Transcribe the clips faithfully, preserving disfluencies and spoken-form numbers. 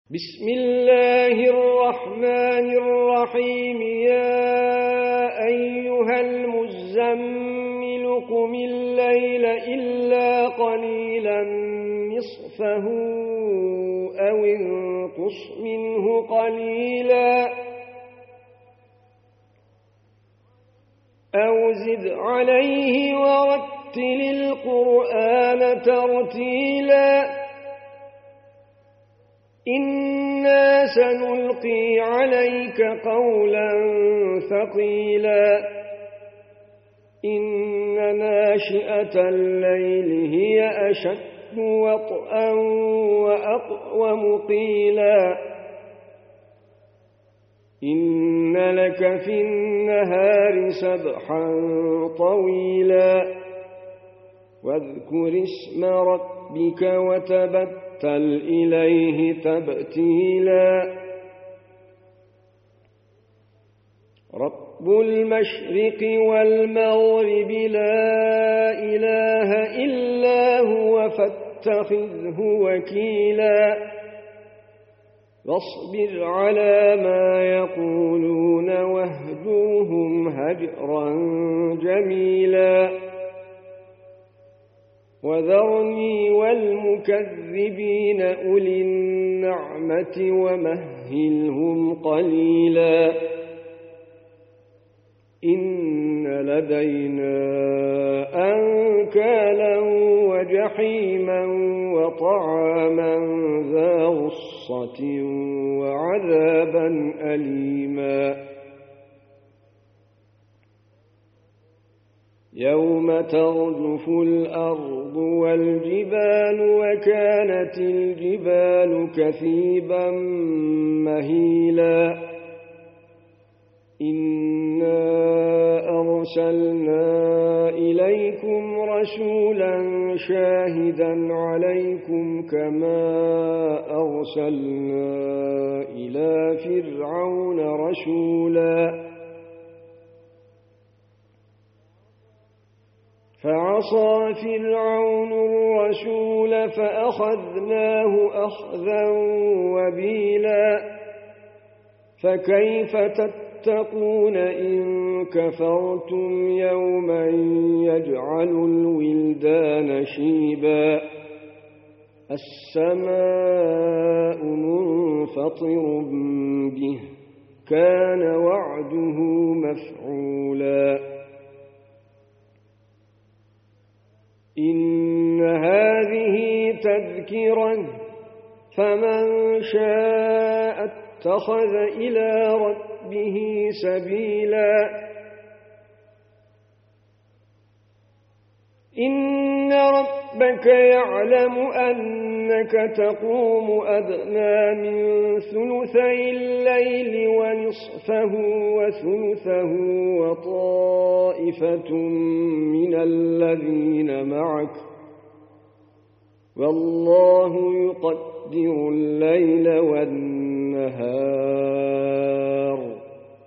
بسم الله الرحمن الرحيم يا أيها المزمل قم الليل إلا قليلا نصفه أو انقص منه قليلا أو زد عليه ورتل القرآن ترتيلا إنا سنلقي عليك قولا ثقيلا إن ناشئة الليل هي أشد وطئا وأقوم قيلا إن لك في النهار سبحا طويلا واذكر اسم ربك وتبتل إليه تبتيلا رب المشرق والمغرب لا إله إلا هو فاتخذه وكيلا واصبر على ما يقولون واهجرهم هجرا جميلا وذرني والمكذبين أولي النعمة ومهلهم قليلا إن لدينا أنكالا وجحيما وطعاما ذا غصة وعذابا أليما يوم ترجف الأرض والجبال وكانت الجبال كثيبا مهيلا إنا أرسلنا إليكم رسولا شاهدا عليكم كما أرسلنا إلى فرعون رسولا فعصى فرعون الرسول فأخذناه أخذا وبيلا فكيف تتقون إن كفرتم يوما يجعل الولدان شيبا السماء منفطر به كان وعده مفعولا إن هذه تذكرة فمن شاء اتخذ إلى ربه سبيلا إن ربك يعلم أنك تقوم أدنى من ثلثي الليل ونصفه وثلثه وطائفة من الذين معك والله يقدر الليل والنهار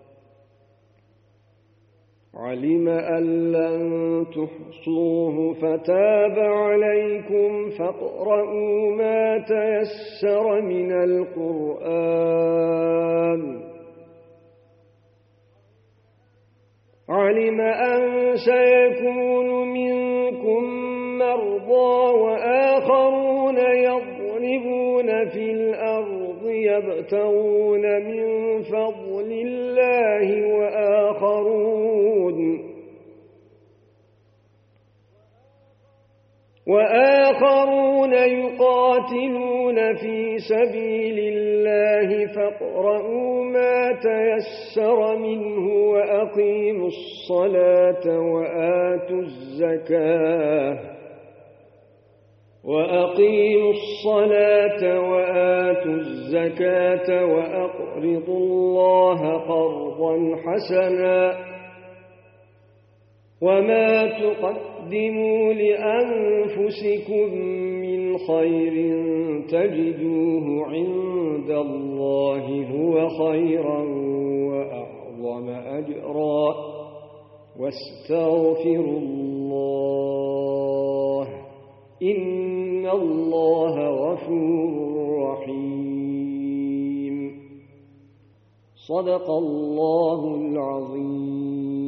علم أن لن تحصوه فتاب عليكم فاقرؤوا ما تيسر من القرآن علم أن سيكون منكم مرضى وآخرون يضربون في الأرض يبتغون من فضل الله وآخرون وآخرون يقاتلون في سبيل الله فاقرؤوا ما تيسر منه وأقيموا الصلاة وآتوا الزكاة وأقيموا الصلاة وآتوا الزكاة وأقرضوا الله قرضا حسنا وما تقدموا لأنفسكم من خير تجدوه عند الله هو خيرا وأعظم أجرا واستغفروا الله إن الله غفور رحيم صدق الله العظيم.